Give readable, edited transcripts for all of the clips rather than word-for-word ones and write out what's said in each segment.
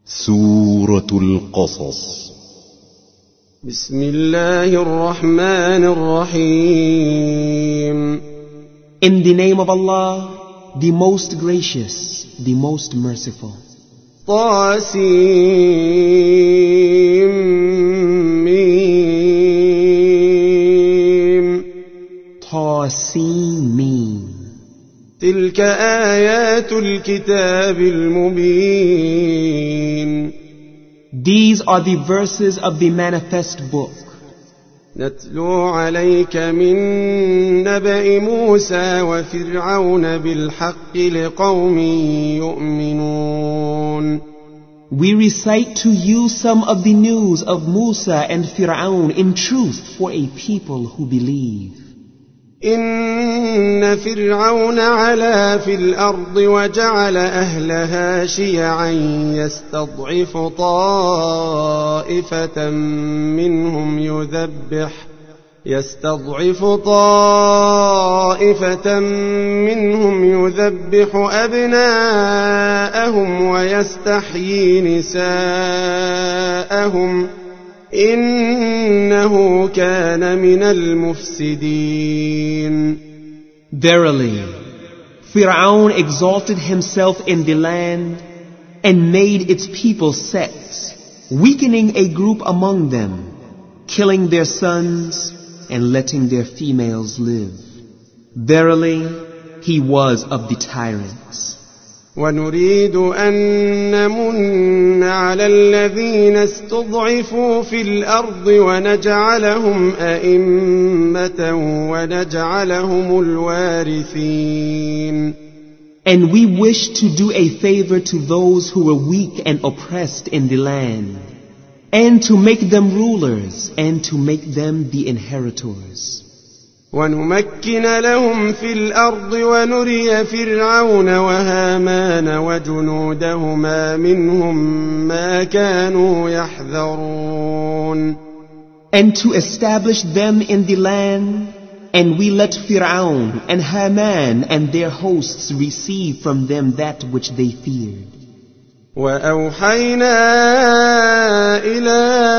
سورة القصص. بسم الله الرحمن الرحيم. In the name of Allah, the most gracious, the most merciful. طاسيم. طاسيم. تلك آيات الكتاب المبين. These are the verses of the manifest book. نتلو عليك من نبأ موسى وفرعون بالحق لقوم يؤمنون. We recite to you some of the news of Musa and Fir'aun in truth for a people who believe. إن فرعون علا في الأرض وجعل أهلها شيعا يستضعف طائفة منهم يذبح أبناءهم ويستحيي نساءهم إنه كان من المفسدين. Verily, Fir'aun exalted himself in the land and made its people sects, weakening a group among them, killing their sons and letting their females live. Verily, he was of the tyrants. ونريد أن نمن على الذين استضعفوا في الأرض ونجعلهم أئمة ونجعلهم الوارثين. And we wish to do a favor to those who were weak and oppressed in the land, and to make them rulers, and to make them the inheritors. ونمكن لهم في الأرض ونري فرعون وهامان وجنودهما منهم ما كانوا يحذرون. And to establish them in the land, and we let Fir'aun and Haman and their hosts receive from them that which they feared. وأوحينا إلى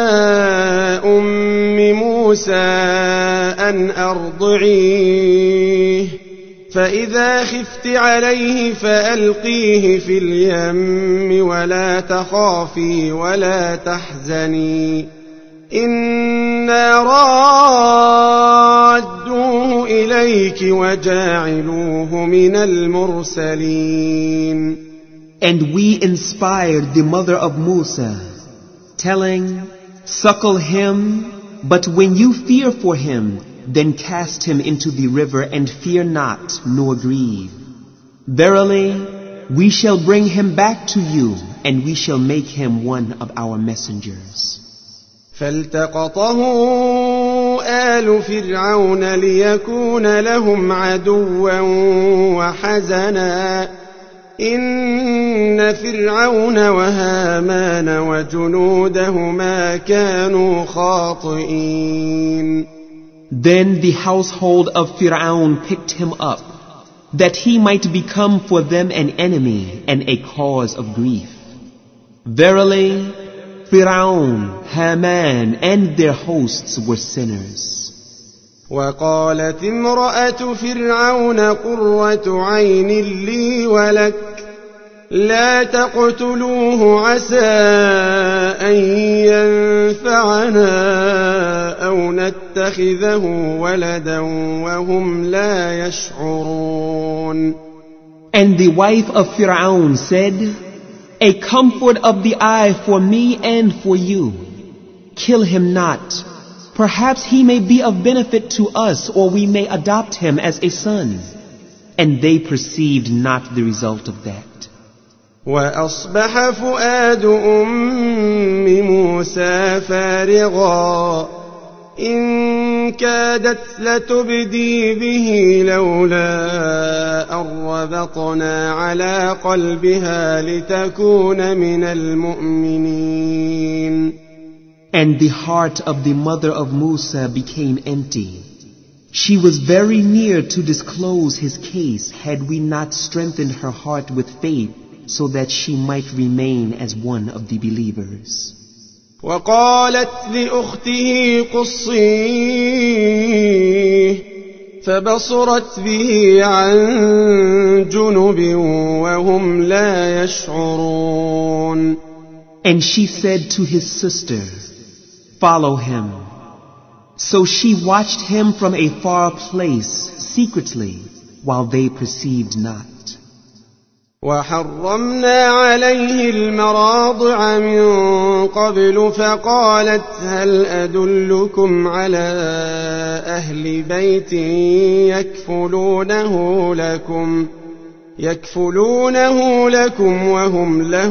موسى أن أرضعيه فإذا خفت عليه فألقيه في اليم ولا تخافي ولا تحزني إنا رادوه إليك وجاعلوه من المرسلين. And we inspired the mother of Musa, telling, suckle him, but when you fear for him, then cast him into the river and fear not, nor grieve. Verily, we shall bring him back to you, and we shall make him one of our messengers. فالتقطه آل فرعون ليكون لهم عدوا وحزنا إن فرعون وهامان وجنودهما كانوا خاطئين. Then the household of Fir'aun picked him up, that he might become for them an enemy and a cause of grief. Verily, Fir'aun, Haman, and their hosts were sinners. وقالت امرأة فرعون قرة عين لي ولك لا تقتلوه عسى أن ينفعنا أو نتخذه ولدا وهم لا يشعرون. And the wife of Fir'aun said, a comfort of the eye for me and for you. Kill him not. Perhaps he may be of benefit to us, or we may adopt him as a son. And they perceived not the result of that. وأصبح فؤاد موسى فارغا إن كادت لتبدي به لولا أن ربطنا على قلبها لتكون من المؤمنين. And the heart of the mother of Musa became empty. She was very near to disclose his case had we not strengthened her heart with faith so that she might remain as one of the believers. وقالت لأخته قصيه فبصرت به عن جنب وهم لا يشعرون. And she said to his sister, "Follow him." So she watched him from a far place secretly while they perceived not. وحرمنا عليه المراضع من قبل فقالت هل أدلكم على أهل بيت يكفلونه لكم وهم له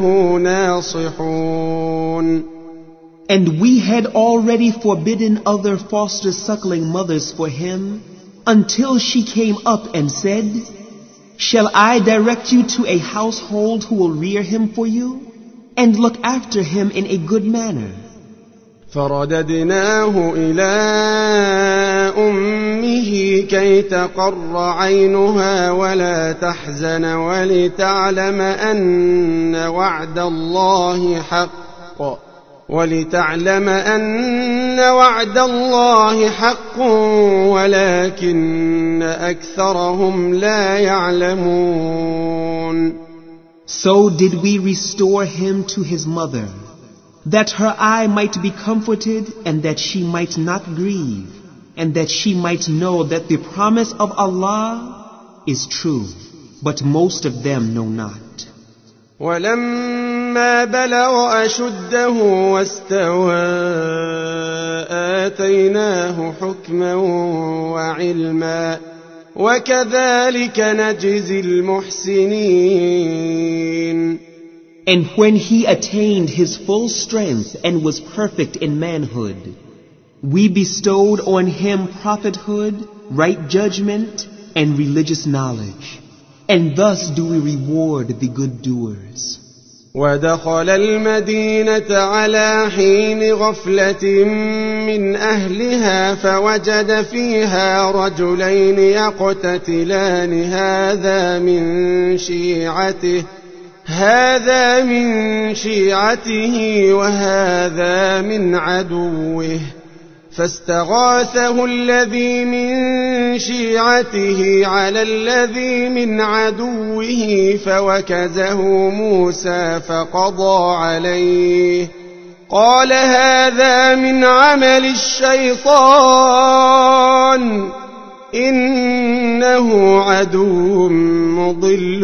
ناصحون. And we had already forbidden other foster suckling mothers for him until she came up and said, "Shall I direct you to a household who will rear him for you and look after him in a good manner?" فرددناه إلى أمه كي تقر عينها ولا تحزن ولتعلم أن وعد الله حق ولكن أكثرهم لا يعلمون. So did we restore him to his mother, that her eye might be comforted and that she might not grieve, and that she might know that the promise of Allah is true, but most of them know not. ولما بلغ أشده واستوى آتيناه حكما وعلما وكذلك نجزي المحسنين. And when he attained his full strength and was perfect in manhood, we bestowed on him prophethood, right judgment, and religious knowledge. And thus do we reward the good doers. ودخل المدينة على حين غفلة من أهلها فوجد فيها رجلين يقتتلان هذا من شيعته وهذا من عدوه فاستغاثه الذي من شيعته على الذي من عدوه فوكزه موسى فقضى عليه قال هذا من عمل الشيطان إنه عدو مضل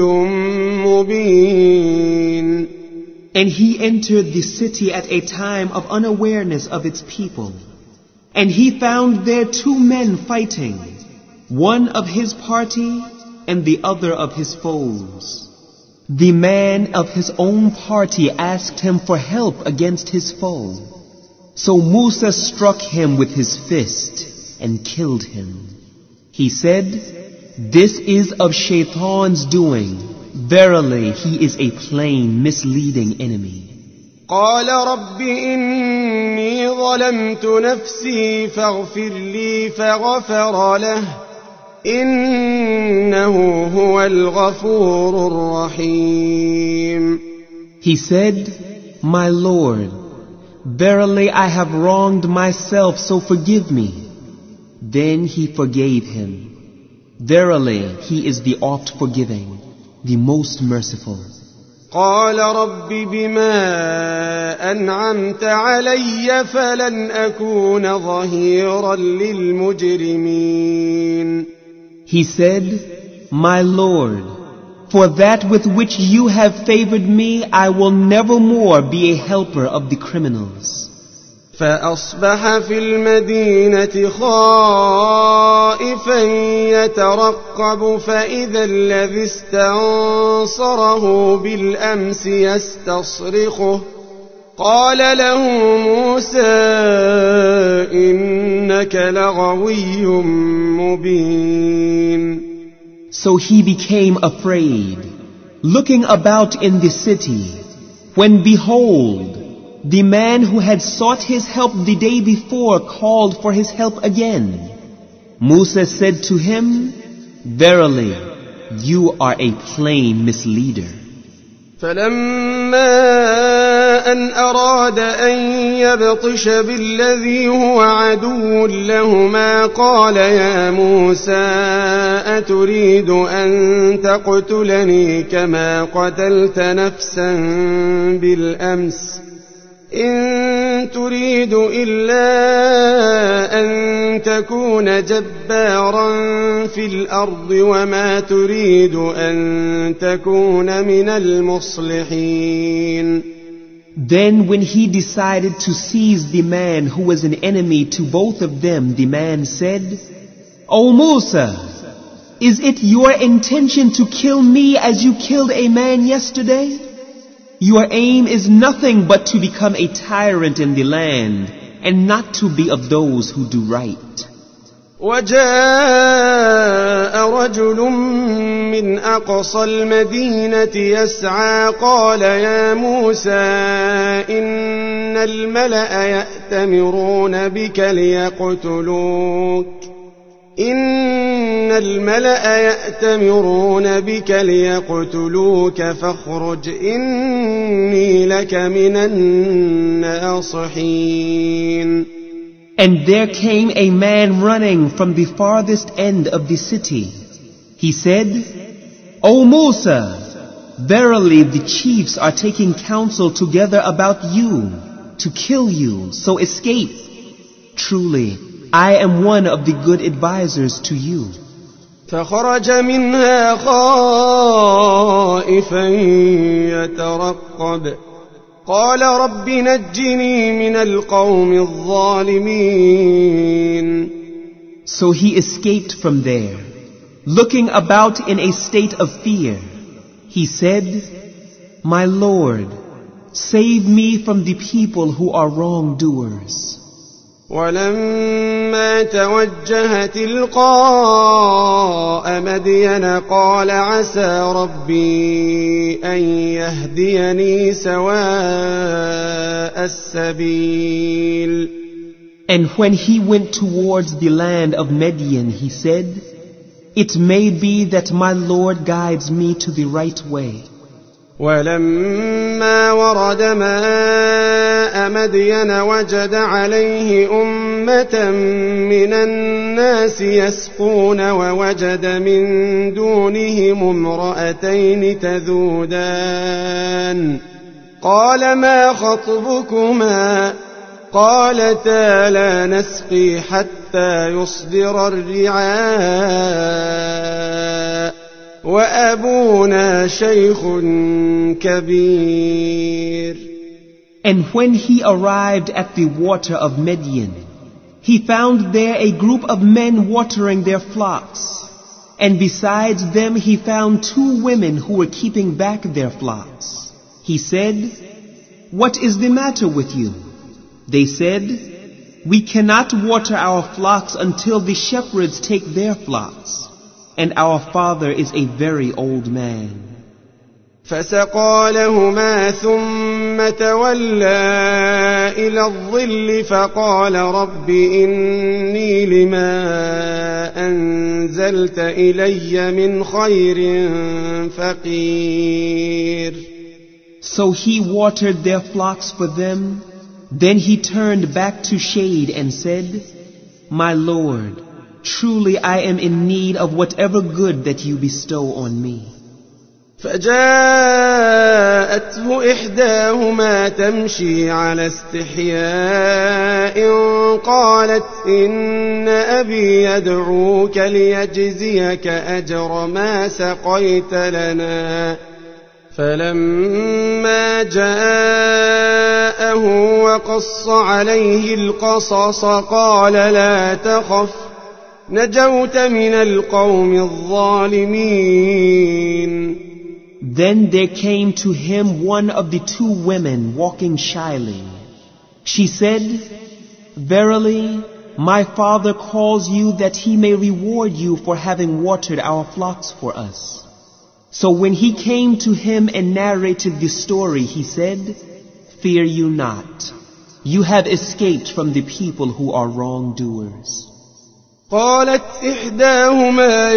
مبين. And he entered the city at a time of unawareness of its people. And he found there two men fighting, one of his party and the other of his foes. The man of his own party asked him for help against his foe. So Musa struck him with his fist and killed him. He said, "This is of Shaitan's doing. Verily, he is a plain, misleading enemy." قال رب إني ظلمت نفسي فاغفر لي فغفر له إنه هو الغفور الرحيم. He said, "My Lord, verily I have wronged myself, so forgive me." Then he forgave him. Verily, he is the oft forgiving, the most merciful. قال رب بما أنعمت علي فلن أكون ظهيرا للمجرمين. He said, "My Lord, for that with which you have favored me, I will nevermore be a helper of the criminals." فأصبح في المدينة خائفا يترقب فإذا الذي استنصره بالأمس يستصرخه قال له موسى إنك لغوي مبين. So he became afraid, looking about in the city, when behold, the man who had sought his help the day before called for his help again. Musa said to him, "Verily, you are a plain misleader." فلما أن أراد أن يبطش بالذي هو عدو لهما قال يا موسى أتريد أن تقتلني كما قتلت نفسا بالأمس إن تريد إلا أن تكون جبارا في الأرض وما تريد أن تكون من المصلحين. Then when he decided to seize the man who was an enemy to both of them, the man said, O Musa, is it your intention to kill me as you killed a man yesterday? Your aim is nothing but to become a tyrant in the land and not to be of those who do right. وجاء رجل من أقصى المدينة يسعى قال يا موسى إن الملأ يأتمرون بك ليقتلوك فاخرج إني لك من الناصحين. And there came a man running from the farthest end of the city. He said, O Musa, verily the chiefs are taking counsel together about you to kill you, so escape. Truly, I am one of the good advisors to you. فخرج منها خائفا يترقب قال رب نجني من القوم الظالمين. So he escaped from there, looking about in a state of fear. He said, My Lord, save me from the people who are wrongdoers. ولما توجه تلقاء مدين قال عسى ربي أن يهديني سواء السبيل. And when he went towards the land of Midian, he said, It may be that my Lord guides me to the right way. ولما ورد ماء مدين وجد عليه أمة من الناس يسقون ووجد من دونهم امرأتين تذودان قال ما خطبكما قالتا لا نسقي حتى يصدر الرعاء وأبونا شيخ كبير. And when he arrived at the water of Midian, he found there a group of men watering their flocks. And besides them he found 2 women who were keeping back their flocks. He said, What is the matter with you? They said, We cannot water our flocks until the shepherds take their flocks. And our father is a very old man. فسقى لهما ثم تولى إلى الظل فقال رب إني لما أنزلت إلي من خير فقير. So he watered their flocks for them. Then he turned back to shade and said, My Lord, truly I am in need of whatever good that you bestow on me. فجاءته إحداهما تمشي على استحياء قالت إن أبي يدعوك ليجزيك أجر ما سقيت لنا. فلما جاءه وقص عليه القصص قال لا تخف نجوت من القوم الظالمين. Then there came to him one of the 2 women walking shyly. She said, Verily, my father calls you that he may reward you for having watered our flocks for us. So when he came to him and narrated the story, he said, Fear you not. You have escaped from the people who are wrongdoers. قالت إحداهما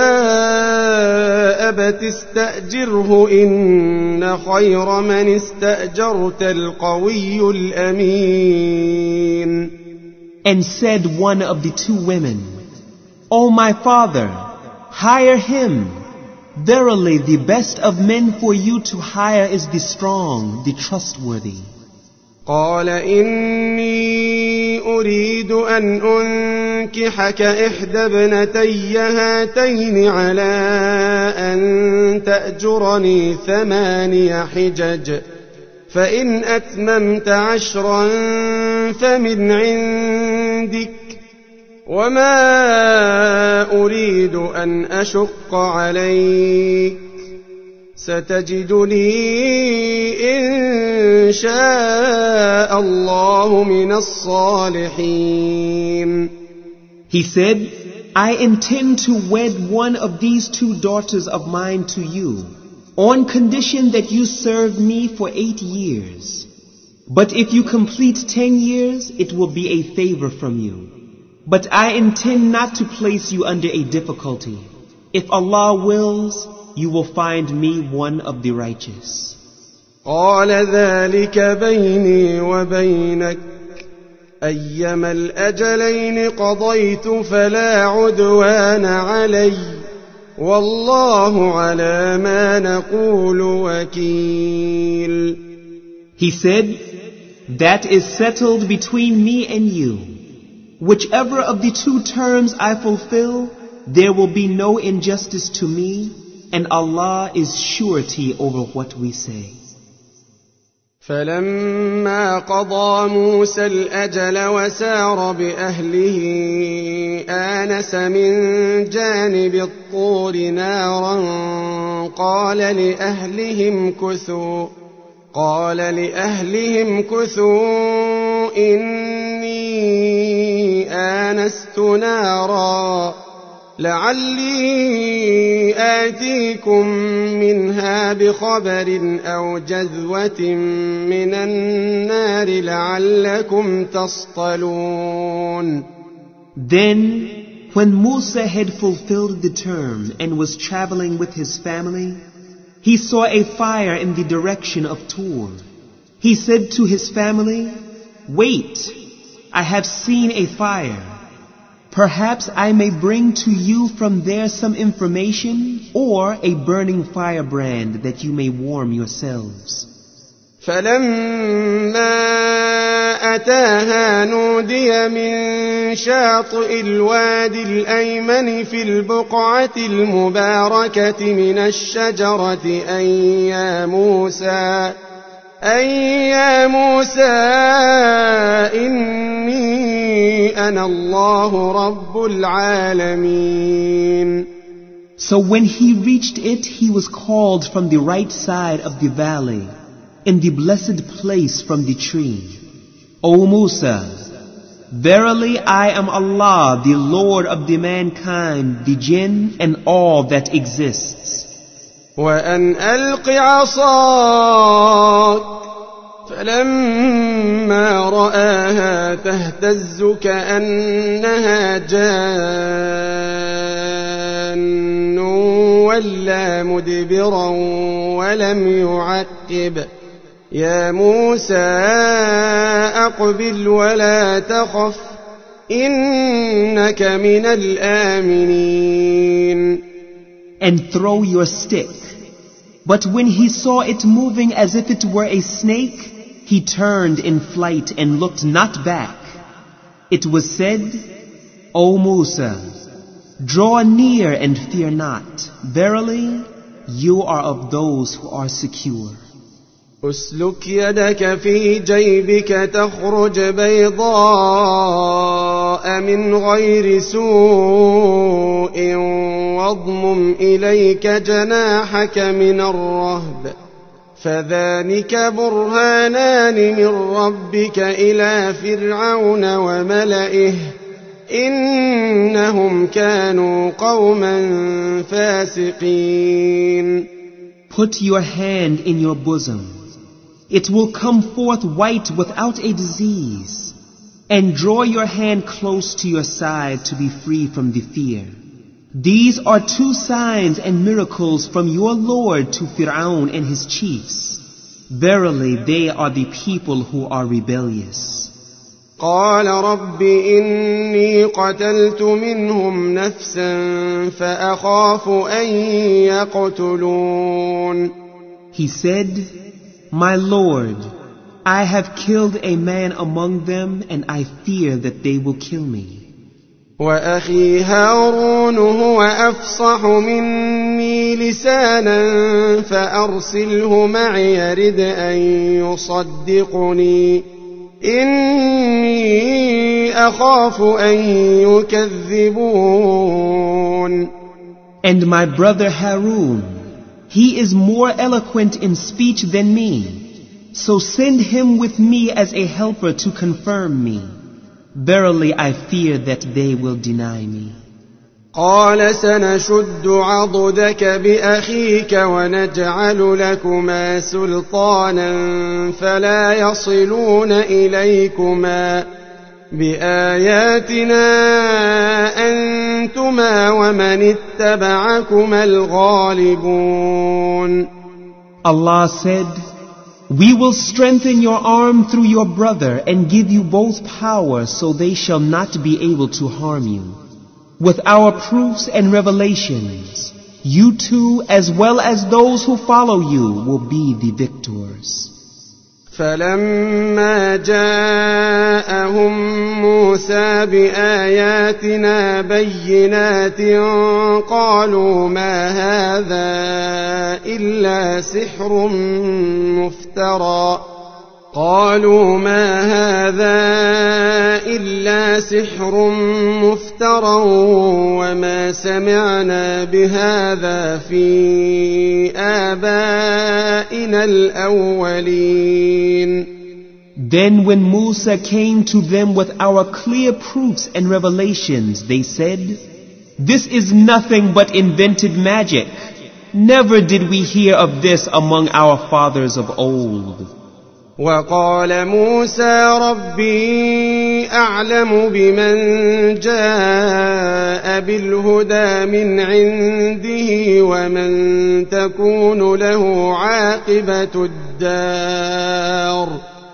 يا أبت استأجره إن خير من استأجرت القوي الأمين. And said one of the two women, O my father, hire him. Verily the best of men for you to hire is the strong, the trustworthy. قال إني أريد أن أنكحك إحدى ابنتي هاتين على أن تأجرني 8 حجج فإن أتممت 10 فمن عندك وما أريد أن أشق عليك ستجدني إن شاء الله من الصالحين. He said, I intend to wed one of these 2 daughters of mine to you, on condition that you serve me for 8 years. But if you complete 10 years, it will be a favor from you. But I intend not to place you under a difficulty. If Allah wills, you will find me one of the righteous. قال ذلك بيني وبينك أيما الأجلين قضيت فلا عدوان علي والله على ما نقول وكيل. He said, that is settled between me and you. Whichever of the 2 terms I fulfill, there will be no injustice to me, and Allah is surety over what we say. فلما قضى موسى الأجل وسار بأهله آنس من جانب الطور نارا قال لأهلهم كثوا إني آنست نارا لعلي آتيكم منها بخبر أو جذوة من النار لعلكم تصطلون. Then, when Musa had fulfilled the term and was traveling with his family, he saw a fire in the direction of Tur. He said to his family, Wait, I have seen a fire. Perhaps I may bring to you from there some information or a burning firebrand that you may warm yourselves. فلما أتاها نودي من شاطئ الوادي الأيمن في البقعة المباركة من الشجرة أن يا موسى إني أنا الله رب العالمين. So when he reached it, he was called from the right side of the valley, in the blessed place from the tree. O Musa, verily I am Allah, the Lord of the mankind, the jinn, and all that exists. وأن ألق عصاك فلما رآها تهتز كأنها جان ولا مدبرا ولم يعقب يا موسى أقبل ولا تخف إنك من الآمنين. And throw your stick. But when he saw it moving as if it were a snake, he turned in flight and looked not back. It was said, O Musa, draw near and fear not. Verily, you are of those who are secure. أسلك يدك في جيبك تخرج بيضاء من غير سوء واضمم إليك جناحك من الرهب فذلك برهانان من ربك إلى فرعون وملئه إنهم كانوا قوما فاسقين. Put your hand in your bosom. It will come forth white without a disease. and draw your hand close to your side to be free from the fear. These are 2 signs and miracles from your Lord to Fir'aun and his chiefs. Verily, they are the people who are rebellious. قال رب إني قتلت منهم نفسا فأخاف أن يقتلون. He said, My Lord, I have killed a man among them and I fear that they will kill me. وأخي هارون هو أفصح مني لسانا فأرسله معي يرد أن يصدقني إني أخاف أن يكذبون. And my brother Harun, he is more eloquent in speech than me, so send him with me as a helper to confirm me. Verily I fear that they will deny me. قال سنشد عضدك بأخيك ونجعل لكما سلطانا فلا يصلون إليكما بآياتنا أنتما ومن اتبعكما الغالبون. Allah said, We will strengthen your arm through your brother and give you both power so they shall not be able to harm you. With our proofs and revelations, you too, as well as those who follow you, will be the victors. فلما جاءهم موسى بآياتنا بينات قالوا ما هذا إلا سحر مفترى وما سمعنا بهذا في آبائنا الأولين. Then when Musa came to them with our clear proofs and revelations, they said, This is nothing but invented magic. Never did we hear of this among our fathers of old. وقال موسى ربي أعلم بمن جاء بالهدى من عنده ومن تكون له عاقبة الدار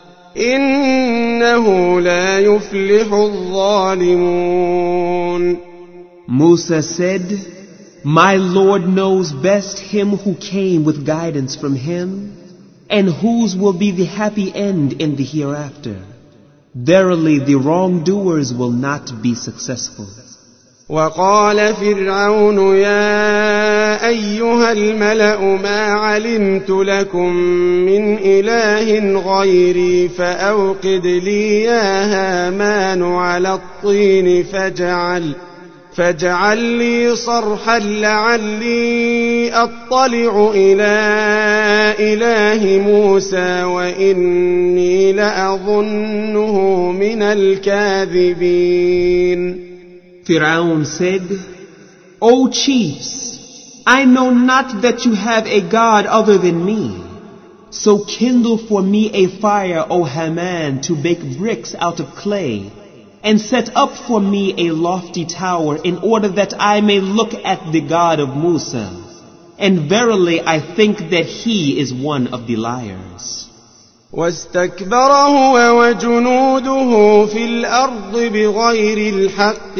إنه لا يفلح الظالمون. Musa said, My Lord knows best him who came with guidance from him, and whose will be the happy end in the hereafter. Verily the wrongdoers will not be successful. وقال فرعون يا أيها الملأ ما علمت لكم من إله غيري فأوقد لي يا هامان على الطين فاجعل لي صرحا لعلي أطلع إلى إله موسى وإني لأظنه من الكاذبين. Fir'aun said, O chiefs, I know not that you have a God other than me. So kindle for me a fire, O Haman, to bake bricks out of clay, and set up for me a lofty tower in order that I may look at the God of Musa. And verily I think that he is one of the liars. واستكبر هو وجنوده في الأرض بغير الحق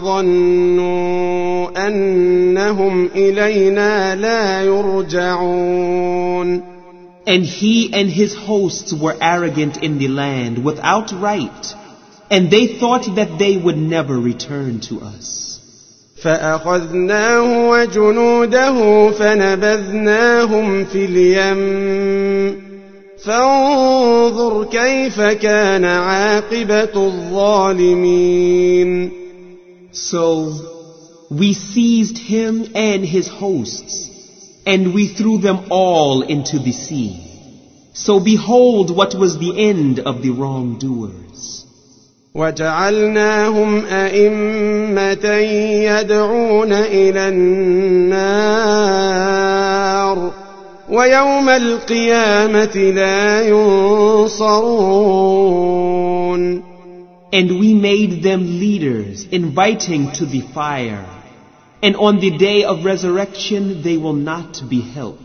وظنوا أنهم إلينا لا يرجعون. And he and his hosts were arrogant in the land without right, and they thought that they would never return to us. فأخذناه وجنوده فنبذناهم في اليم فانظر كيف كان عاقبة الظالمين. So we seized him and his hosts, and we threw them all into the sea. So behold what was the end of the wrongdoers. وجعلناهم أئمة يدعون إلى النار ويوم القيامة لا ينصرون. And we made them leaders, inviting to the fire. And on the day of resurrection they will not be helped.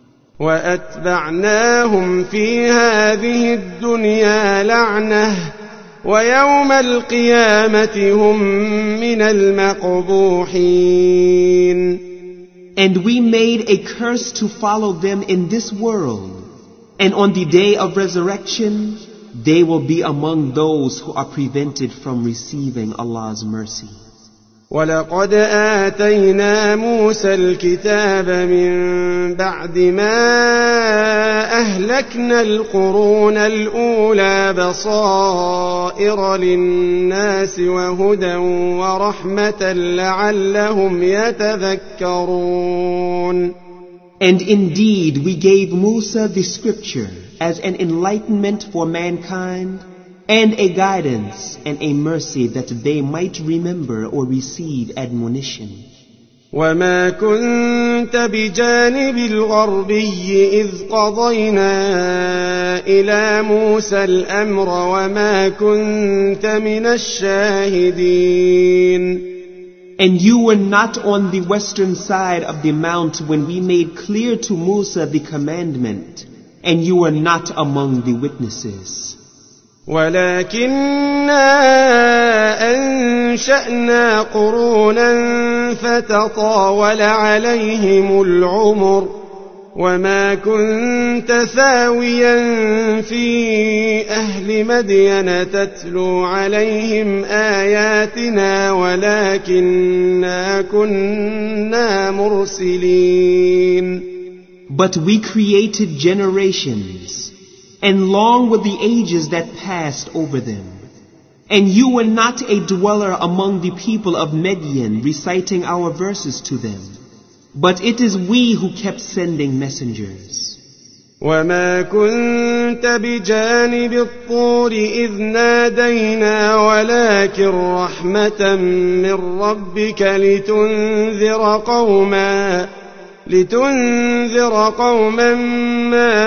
وأتبعناهم في هذه الدنيا لعنة ويوم القيامة هم من المقبوحين. And we made a curse to follow them in this world, and on the day of resurrection they will be among those who are prevented from receiving Allah's mercy. ولقد آتينا موسى الكتاب من بعد ما أهلكنا القرون الأولى بصائر للناس وهدى ورحمة لعلهم يتذكرون. And indeed we gave Musa the scripture as an enlightenment for mankind, and a guidance and a mercy that they might remember or receive admonition. وما كنت بجانب الغربي إذ قضينا إلى موسى الأمر وما كنت من الشاهدين. And you were not on the western side of the mount when we made clear to Musa the commandment, and you were not among the witnesses. ولكننا أنشأنا قرونا فتطاول عليهم العمر وما كنت ثاويا في أهل مدين تتلو عليهم آياتنا ولكننا كنا مرسلين. But we created generations, and long were the ages that passed over them. And you were not a dweller among the people of Midian, reciting our verses to them. But it is we who kept sending messengers. وما كنت بجانب الطور إذ نادينا ولكن رحمة من ربك لتنذر قوما ما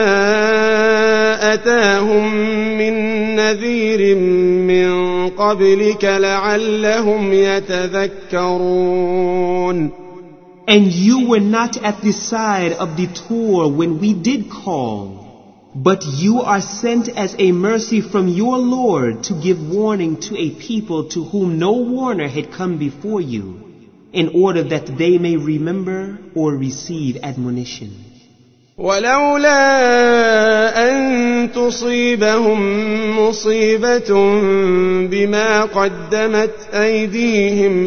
أتاهم من نذير من قبلك لعلهم يتذكرون. And you were not at the side of the Torah when we did call, but you are sent as a mercy from your Lord to give warning to a people to whom no warner had come before you, in order that they may remember or receive admonition. ولولا أن تصيبهم مصيبة بما قدمت أيديهم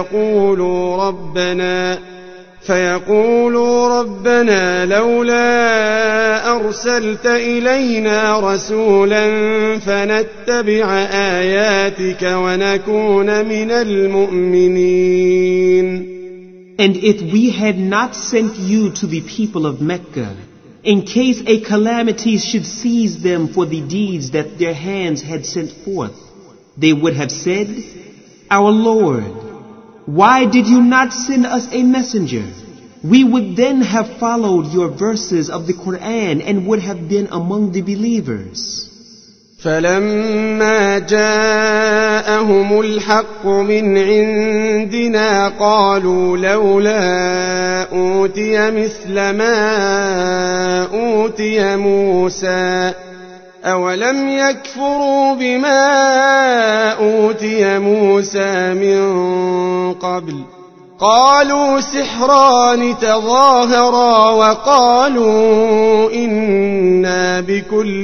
فيقولوا ربنا لولا أرسلت إلينا رسولا فنتبع آياتك ونكون من المؤمنين. And if we had not sent you to the people of Mecca, in case a calamity should seize them for the deeds that their hands had sent forth, they would have said, Our Lord, why did you not send us a messenger? We would then have followed your verses of the Quran and would have been among the believers. فلما جاءهم الحق من عندنا قالوا لولا أوتي مثل ما أوتي موسى أولم يكفروا بما أوتي موسى من قبل قالوا سحران تظاهرا وقالوا إنا بكل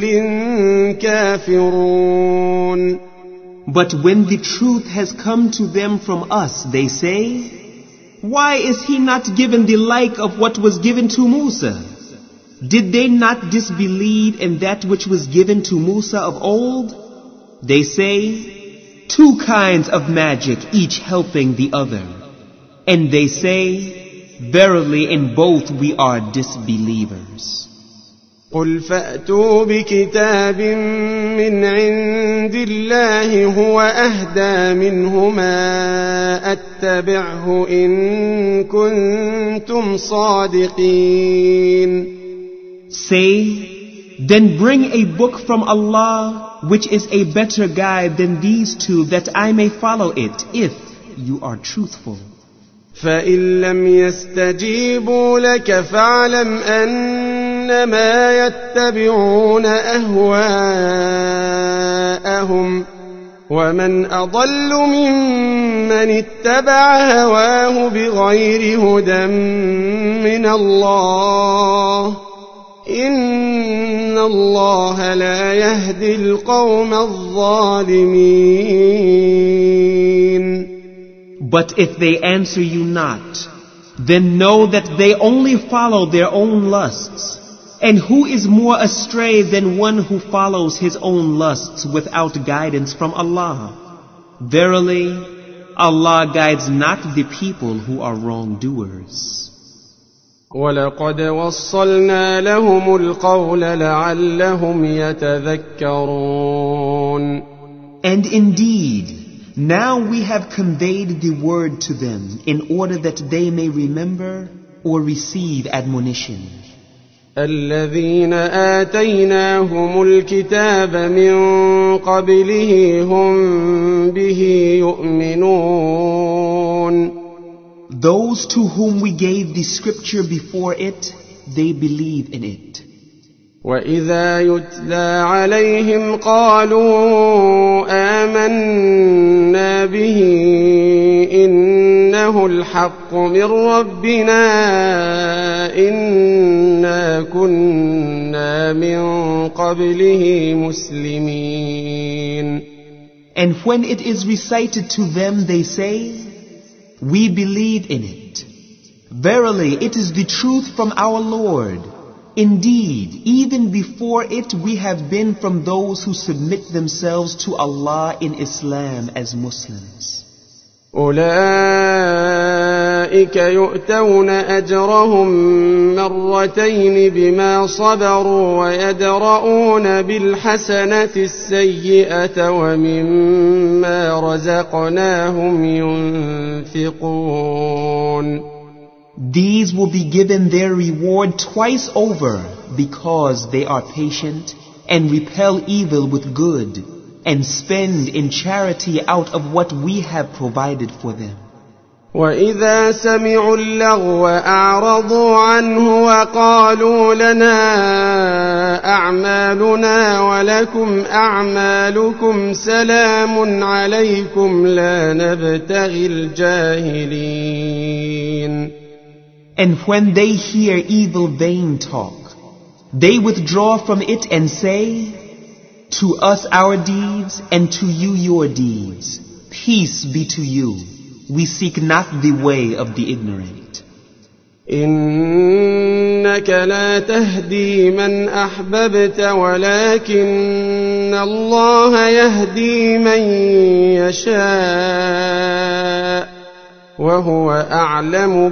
كافرون. But when the truth has come to them from us, they say, Why is he not given the like of what was given to Musa? Did they not disbelieve in that which was given to Musa of old? They say, 2 kinds of magic, each helping the other. And they say, Verily in both we are disbelievers. قل فأتوا بكتاب من عند الله هو أهدى منهما أتبعه إن كنتم صادقين. Say, Then bring a book from Allah, which is a better guide than these two, that I may follow it, if you are truthful. فإن لم يستجيبوا لك فاعلم أنما يتبعون أهواءهم ومن أضل ممن اتبع هواه بغير هدى من الله إن الله لا يهدي القوم الظالمين. But if they answer you not, then know that they only follow their own lusts. And who is more astray than one who follows his own lusts without guidance from Allah? Verily, Allah guides not the people who are wrongdoers. وَلَقَدْ وَصَّلْنَا لَهُمُ الْقَوْلَ لَعَلَّهُمْ يَتَذَكَّرُونَ. And indeed, now we have conveyed the word to them in order that they may remember or receive admonition. الذين آتيناهم الكتاب من قبله هم به يؤمنون. Those to whom we gave the scripture before it, they believe in it. وإذا يتلى عليهم قالوا آمنا به إنه الحق من ربنا إنا كنا من قبله مسلمين. And when it is recited to them, they say, we believe in it. Verily, it is the truth from our Lord. Indeed, even before it we have been from those who submit themselves to Allah in Islam as Muslims. أولئك يؤتون أجرهم مرتين بما صبروا ويدرؤون بالحسنة السيئة ومما رزقناهم ينفقون. These will be given their reward twice over because they are patient and repel evil with good and spend in charity out of what we have provided for them. وَإِذَا سَمِعُوا اللَّغْوَ أَعْرَضُوا عَنْهُ وَقَالُوا لَنَا أَعْمَالُنَا وَلَكُمْ أَعْمَالُكُمْ سَلَامٌ عَلَيْكُمْ لَا نَبْتَغِي الْجَاهِلِينَ. And when they hear evil vain talk, they withdraw from it and say, to us our deeds and to you your deeds. Peace be to you. We seek not the way of the ignorant. إنك لا تهدي من أحببت ولكن الله يهدي من يشاء وهو أعلم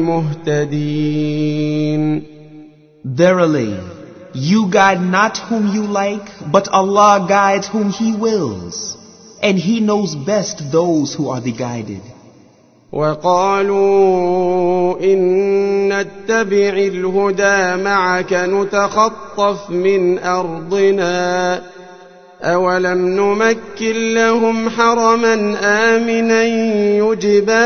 بالمهتدين. Verily, you guide not whom you like, but Allah guides whom He wills, and He knows best those who are the guided. وقالوا إن نتبع الهدى معك نتخطف من أرضنا أولم نمكن لهم حرما آمنا يجبى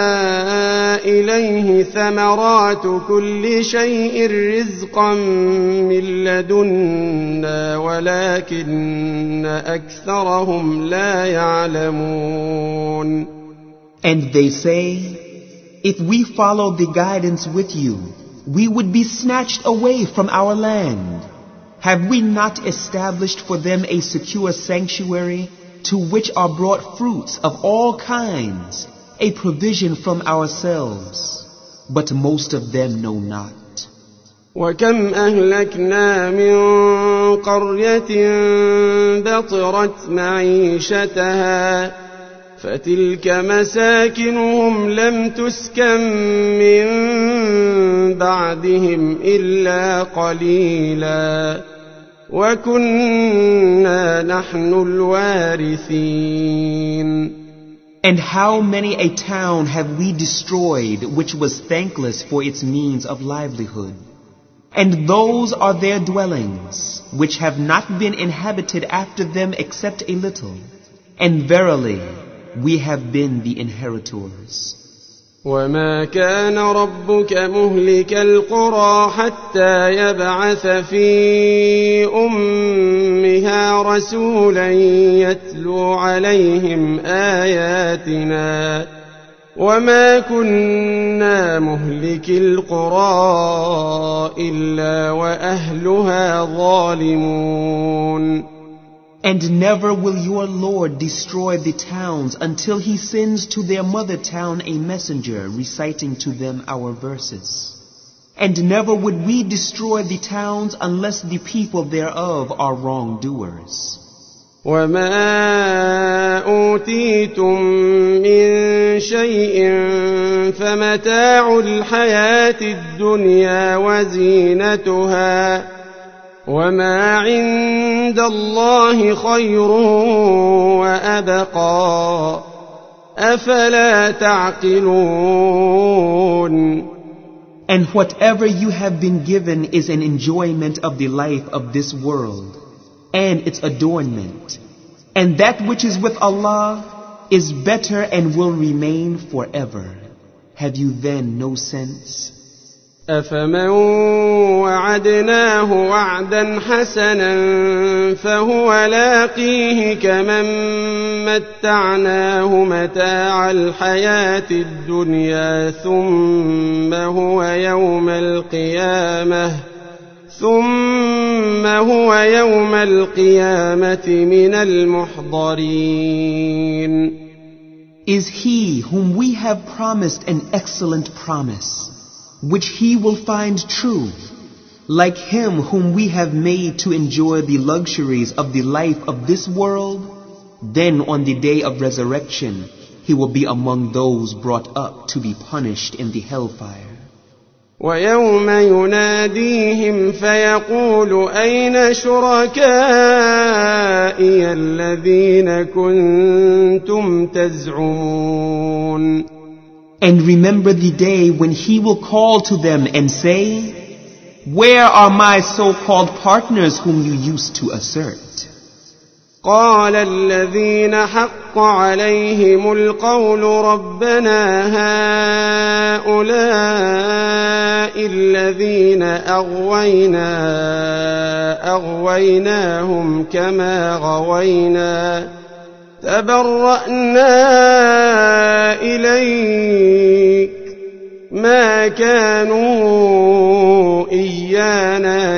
إليه ثمرات كل شيء رزقا من لدنا ولكن أكثرهم لا يعلمون. And they say, if we followed the guidance with you, we would be snatched away from our land. Have we not established for them a secure sanctuary to which are brought fruits of all kinds, a provision from ourselves? But most of them know not. وكم أهلكنا من قرية بطرت معيشتها فتلك مساكنهم لم تسكن من بعدهم إلا قليلا وكنا نحن الوارثين. And how many a town have we destroyed which was thankless for its means of livelihood? And those are their dwellings, which have not been inhabited after them except a little. And verily, we have been the inheritors. وما كان ربك مهلك القرى حتى يبعث في أمها رسولا يتلو عليهم آياتنا وما كنا مهلك القرى إلا وأهلها ظالمون. And never will your Lord destroy the towns until he sends to their mother town a messenger reciting to them our verses. And never would we destroy the towns unless the people thereof are wrongdoers. وما أوتيتم من شيء فمتاع الحياة الدنيا وزينتها وما عند الله خير وأبقى أفلا تعقلون. And whatever you have been given is an enjoyment of the life of this world and its adornment, and that which is with Allah is better and will remain forever. Have you then no sense? أفمن وعدناه وعدا حسنا فهو لاقيه كمن متعناه متاع الحياة الدنيا ثم هو يوم القيامة من المحضرين. Is he whom we have promised an excellent promise, which he will find true, like him whom we have made to enjoy the luxuries of the life of this world? Then on the day of resurrection, he will be among those brought up to be punished in the hellfire. ويوم يناديهم فيقول أين شركائي الذين كنتم تزعمون. And remember the day when he will call to them and say, where are my so-called partners whom you used to assert? قال الذين حق عليهم القول ربنا هؤلاء الذين أغويناهم كما غوينا تبرأنا إليك ما كانوا إيانا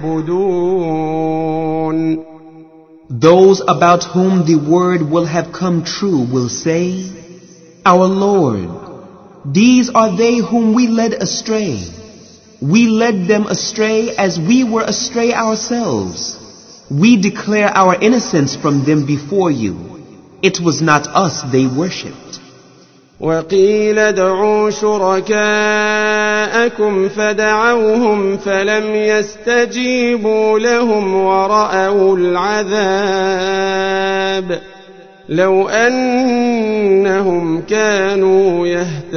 يعبدون. Those about whom the word will have come true will say, our Lord, these are they whom we led astray. We led them astray as we were astray ourselves. We declare our innocence from them before you. It was not us they worshipped. وقيل ادعوا شركاءكم فدعوهم فلم يستجيبوا لهم ورأوا العذاب لو أنهم كانوا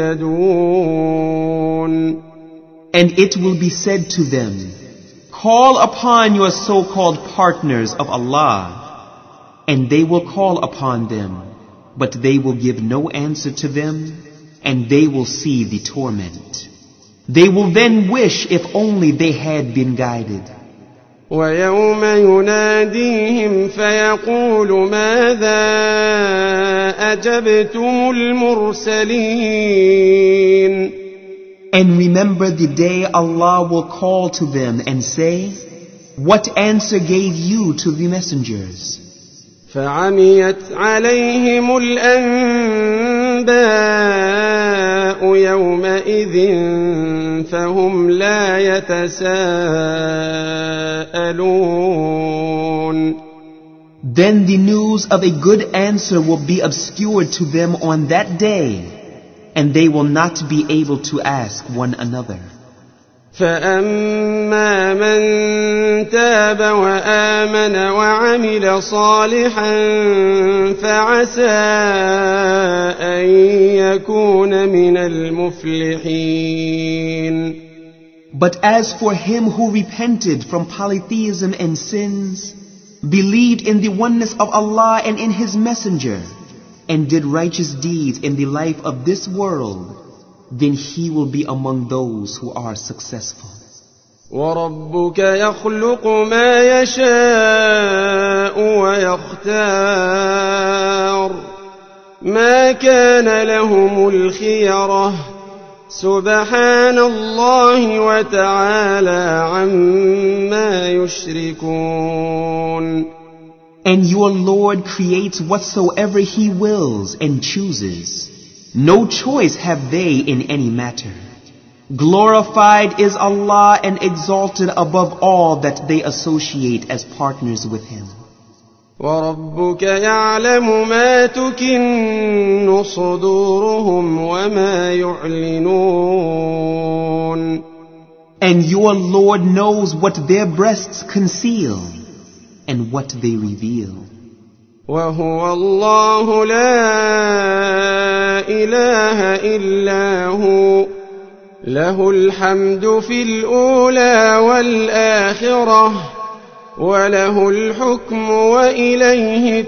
يهتدون. And it will be said to them, call upon your so-called partners of Allah, and they will call upon them. But they will give no answer to them, and they will see the torment. They will then wish if only they had been guided. وَيَوْمَ يُنَادِيهِمْ فَيَقُولُ مَاذَا أَجَبْتُمُ الْمُرْسَلِينَ. And remember the day Allah will call to them and say, what answer gave you to the messengers? فعميت عليهم الأنباء يومئذ فهم لا يتساءلون. Then the news of a good answer will be obscured to them on that day, and they will not be able to ask one another. فأما من تاب وآمن وعمل صالحا فعسى أن يكون من المفلحين. But as for him who repented from polytheism and sins, believed in the oneness of Allah and in His Messenger, and did righteous deeds in the life of this world, then he will be among those who are successful. وَرَبُّكَ يَخْلُقُ مَا يَشَاءُ وَيَخْتَارُ مَا كَانَ لَهُمُ الْخِيَرَةُ سُبْحَانَ اللَّهِ وَتَعَالَى عَمَّا يُشْرِكُونَ. And your Lord creates whatsoever He wills and chooses. No choice have they in any matter. Glorified is Allah and exalted above all that they associate as partners with Him. وَرَبُّكَ يَعْلَمُ مَا تُكِنُّ صُدُورُهُمْ وَمَا يُعْلِنُونَ. And your Lord knows what their breasts conceal and what they reveal. وَهُوَ اللَّهُ لَا إِلَٰهَ إِلَّا هُوَ لَهُ الْحَمْدُ فِي الْأُولَى وَالْآخِرَةِ وَلَهُ الْحُكْمُ وَإِلَيْهِ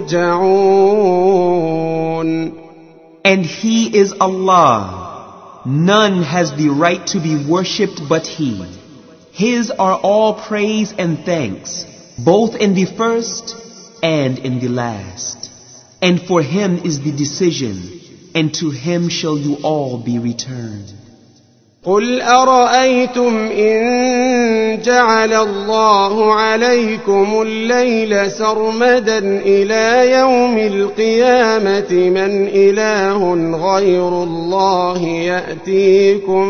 تُرْجَعُونَ. And He is Allah. None has the right to be worshipped but He. His are all praise and thanks, both in the first and in the last. And for Him is the decision, and to Him shall you all be returned. قُلْ أَرَأَيْتُمْ إِن جَعَلَ اللَّهُ عَلَيْكُمُ اللَّيْلَ سَرْمَدًا إِلَى يَوْمِ الْقِيَامَةِ مَنْ إِلَٰهٌ غَيْرُ اللَّهِ يَأْتِيكُم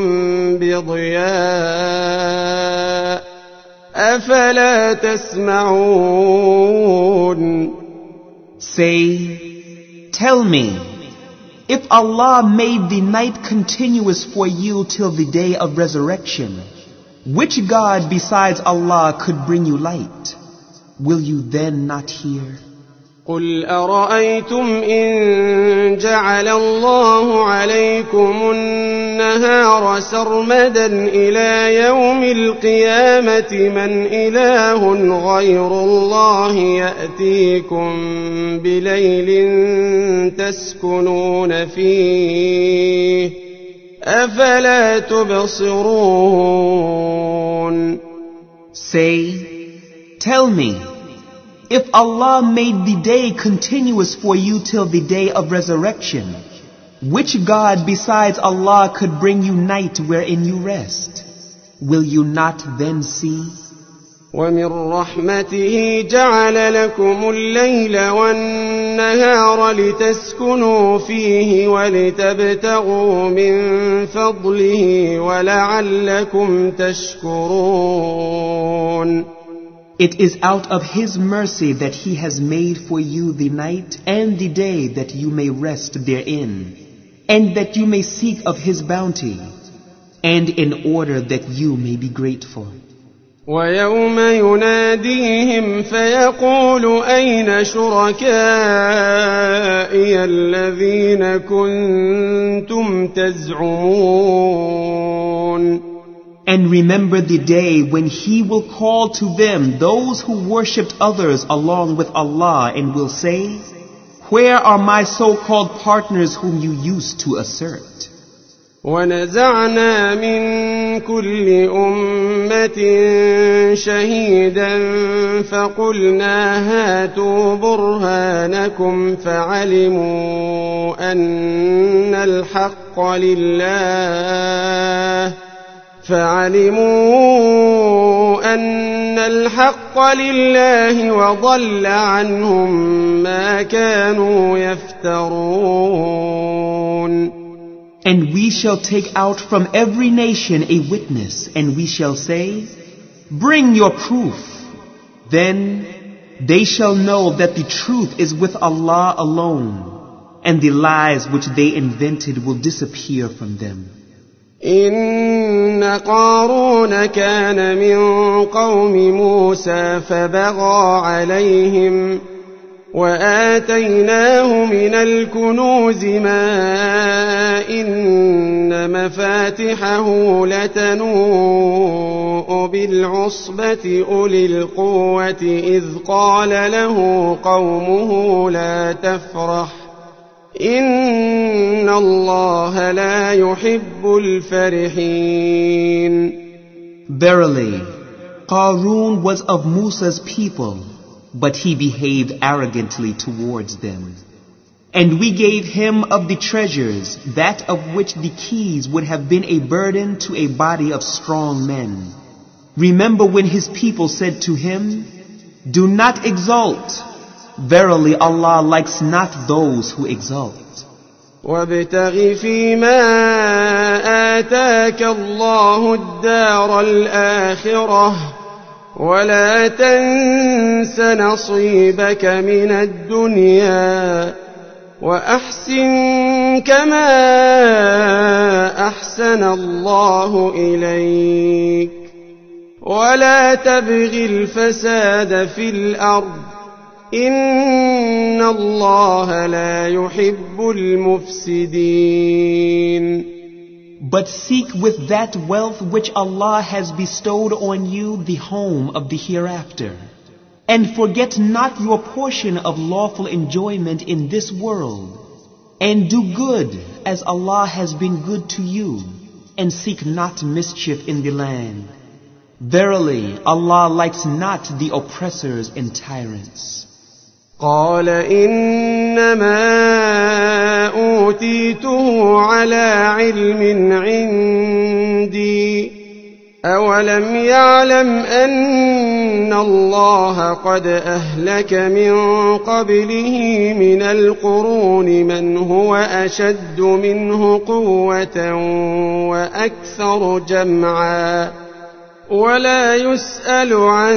بِضِيَاءٍ أَفَلَا تَسْمَعُونَ. Say, tell me, if Allah made the night continuous for you till the day of resurrection, which God besides Allah could bring you light? Will you then not hear? قُلْ أَرَأَيْتُمْ إِن جَعَلَ اللَّهُ عَلَيْكُمُ النَّهَارَ سَرْمَدًا إِلَى يَوْمِ الْقِيَامَةِ مَنْ إِلَٰهٌ غَيْرُ اللَّهِ يَأْتِيكُم بِلَيْلٍ تَسْكُنُونَ فِيهِ أَفَلَا تُبْصِرُونَ. Say, tell me, if Allah made the day continuous for you till the day of resurrection, which God besides Allah could bring you night wherein you rest? Will you not then see? وَمِن رَّحْمَتِهِ جَعَلَ لَكُمُ اللَّيْلَ وَالنَّهَارَ لِتَسْكُنُوا فِيهِ وَلِتَبْتَغُوا مِن فَضْلِهِ وَلَعَلَّكُمْ تَشْكُرُونَ. It is out of His mercy that He has made for you the night and the day that you may rest therein, and that you may seek of His bounty, and in order that you may be grateful. وَيَوْمَ يُنَادِيهِمْ فَيَقُولُ أَيْنَ شُرَكَائِيَ الَّذِينَ كُنتُمْ تَزْعُمُونَ. And remember the day when He will call to them those who worshipped others along with Allah, and will say, where are my so-called partners whom you used to assert? وَنَزَعْنَا مِن كُلِّ أُمَّةٍ شَهِيدًا فَقُلْنَا هَاتُوا بُرْهَانَكُمْ فَعَلِمُوا أَنَّ الْحَقَّ لِلَّهِ وَضَلَّ عَنْهُم مَّا كَانُوا يَفْتَرُونَ. And we shall take out from every nation a witness, and we shall say, bring your proof. Then they shall know that the truth is with Allah alone, and the lies which they invented will disappear from them. إِنَّ قَارُونَ كَانَ مِن قَوْمِ مُوسَىٰ فَبَغَىٰ عَلَيْهِمْ وآتيناه من الكنوز ما إن مفاتحه لتنوء بالعصبة أولي القوة إذ قال له قومه لا تفرح إن الله لا يحب الفرحين. Verily, Qarun was of Musa's people, but he behaved arrogantly towards them. And we gave him of the treasures that of which the keys would have been a burden to a body of strong men. Remember when his people said to him, "Do not exult. Verily Allah likes not those who exult." وابتغ فيما آتاك الله الدار الآخرة ولا تنس نصيبك من الدنيا وأحسن كما أحسن الله إليك ولا تبغ الفساد في الأرض إن الله لا يحب المفسدين. But seek with that wealth which Allah has bestowed on you the home of the hereafter. And forget not your portion of lawful enjoyment in this world. And do good as Allah has been good to you. And seek not mischief in the land. Verily, Allah likes not the oppressors and tyrants. قال إنما أوتيته على علم عندي أولم يعلم أن الله قد أهلك من قبله من القرون من هو أشد منه قوة وأكثر جمعا ولا يسأل عن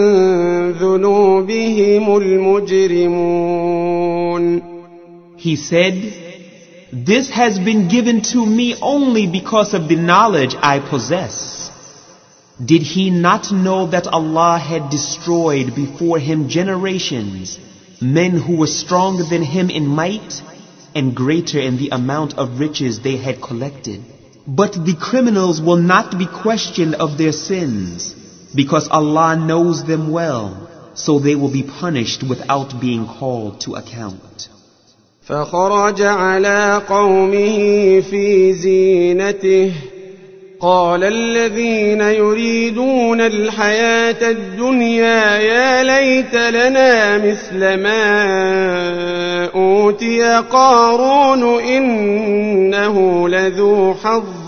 ذنوبهم المجرمون. He said, "This has been given to me only because of the knowledge I possess." Did he not know that Allah had destroyed before him generations, men who were stronger than him in might and greater in the amount of riches they had collected? But the criminals will not be questioned of their sins, because Allah knows them well, so they will be punished without being called to account. فخرج على قومه في زينته قال الذين يريدون الحياة الدنيا يا ليت لنا مثل ما أوتي قارون إنه لذو حظ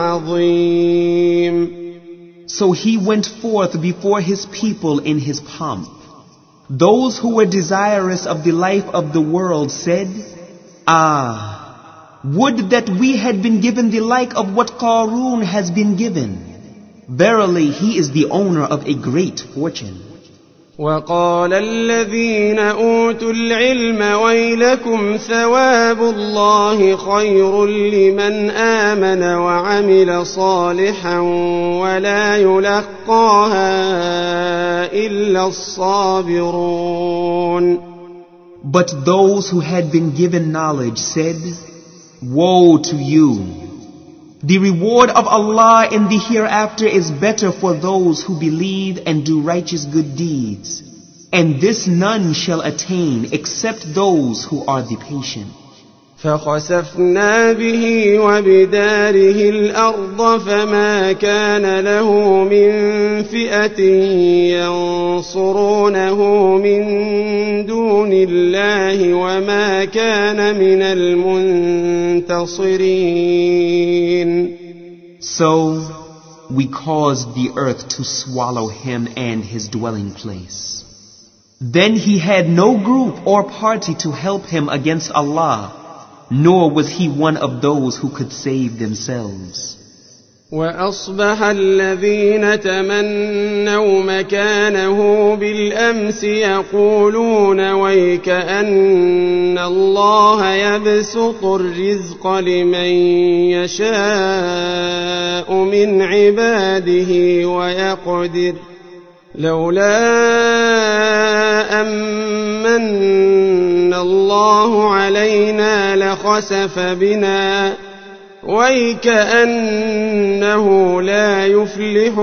عظيم. So he went forth before his people in his pomp. Those who were desirous of the life of the world said, "Ah, would that we had been given the like of what Qarun has been given. Verily, he is the owner of a great fortune." وقال الذين أوتوا العلم ويلكم ثواب الله خير لمن آمن وعمل صالحا ولا يلقاها إلا الصابرون. But those who had been given knowledge said, "Woe to you! The reward of Allah in the hereafter is better for those who believe and do righteous good deeds. And this none shall attain except those who are the patient." فخسفنا به وبداره الأرض فما كان له من فئة ينصرونه من دون الله وما كان من المنتصرين. So we caused the earth to swallow him and his dwelling place. Then he had no group or party to help him against Allah, nor was he one of those who could save themselves. وأصبح الذين تمنوا مكانه بالأمس يقولون ويكأن الله يبسط الرزق لمن يشاء من عباده لولا أمن الله علينا لخسف بنا ويكأنه لا يفلح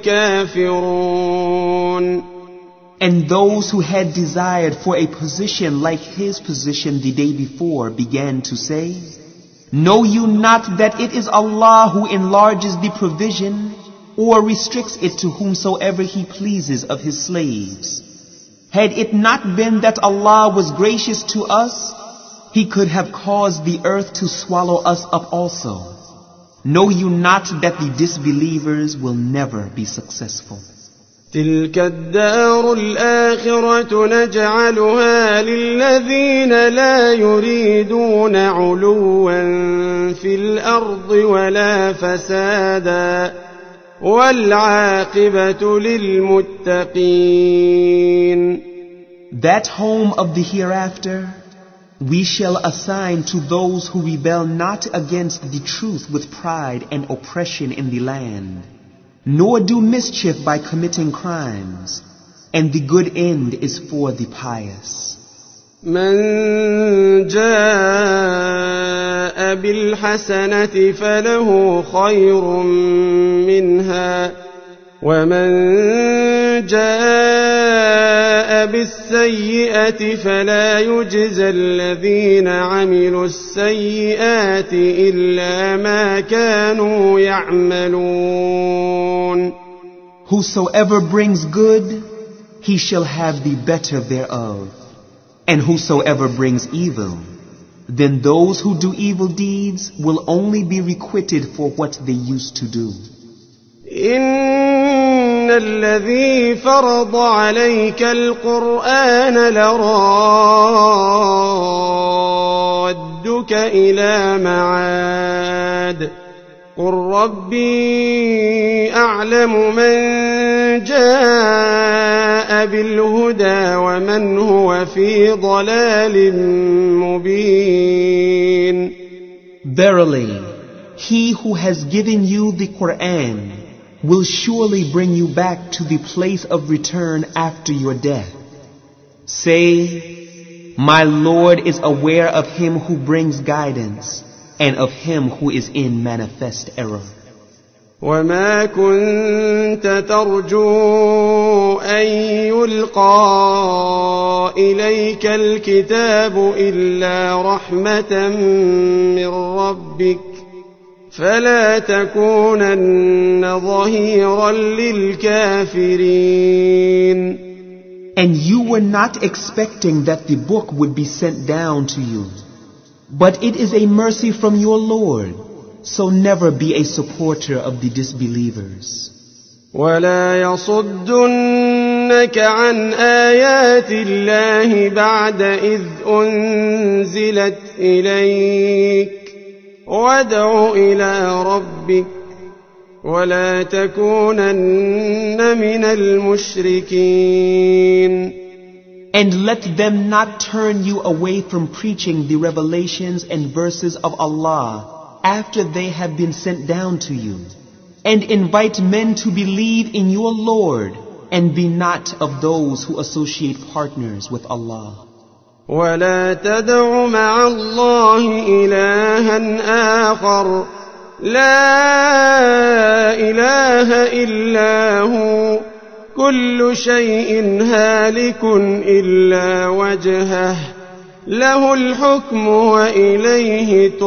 الكافرون. And those who had desired for a position like his position the day before began to say, Know you not that it is Allah who enlarges the provision or restricts it to whomsoever He pleases of His slaves? Had it not been that Allah was gracious to us, He could have caused the earth to swallow us up also. Know you not that the disbelievers will never be successful? تلك الدار الآخرة نجعلها للذين لا يريدون علوا في الأرض ولا فسادا والعاقبة للمتقين. That home of the hereafter we shall assign to those who rebel not against the truth with pride and oppression in the land, nor do mischief by committing crimes, and the good end is for the pious. من جاء بالحسنة فله خير منها ومن جاء بالسيئة فلا يجزى الذين عملوا السيئات إلا ما كانوا يعملون. Whosoever brings good, he shall have the better thereof. And whosoever brings evil, then those who do evil deeds will only be requited for what they used to do. إن الذي فرض عليك القرآن لرادك إلى معاد قل ربي أعلم من جاء بالهدى ومن هو في ضلال مبين. Verily, he who has given you the Quran will surely bring you back to the place of return after your death. Say, my Lord is aware of him who brings guidance and of him who is in manifest error. وما كنت ترجو أن يلقى إليك الكتاب إلا رحمة من ربك فلا تكونن ظهيرا للكافرين. And you were not expecting that the book would be sent down to you, but it is a mercy from your Lord, so never be a supporter of the disbelievers. ولا يصدنك عن آيات الله بعد إذ أنزلت إليك وادع إلى ربك ولا تكونن من المشركين. And let them not turn you away from preaching the revelations and verses of Allah after they have been sent down to you. And invite men to believe in your Lord, and be not of those who associate partners with Allah. ولا تدع مع الله إلها آخر لا إله إلا هو كل شيء هالك إلا وجهه له الحكم وإليه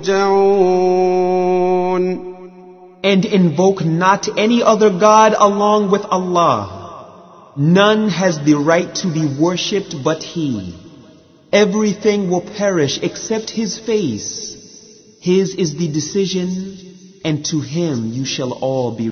ترجعون. And invoke not any other God along with Allah. None has the right to be worshipped but He. Everything will perish except His face. His is the decision, and to Him you shall all be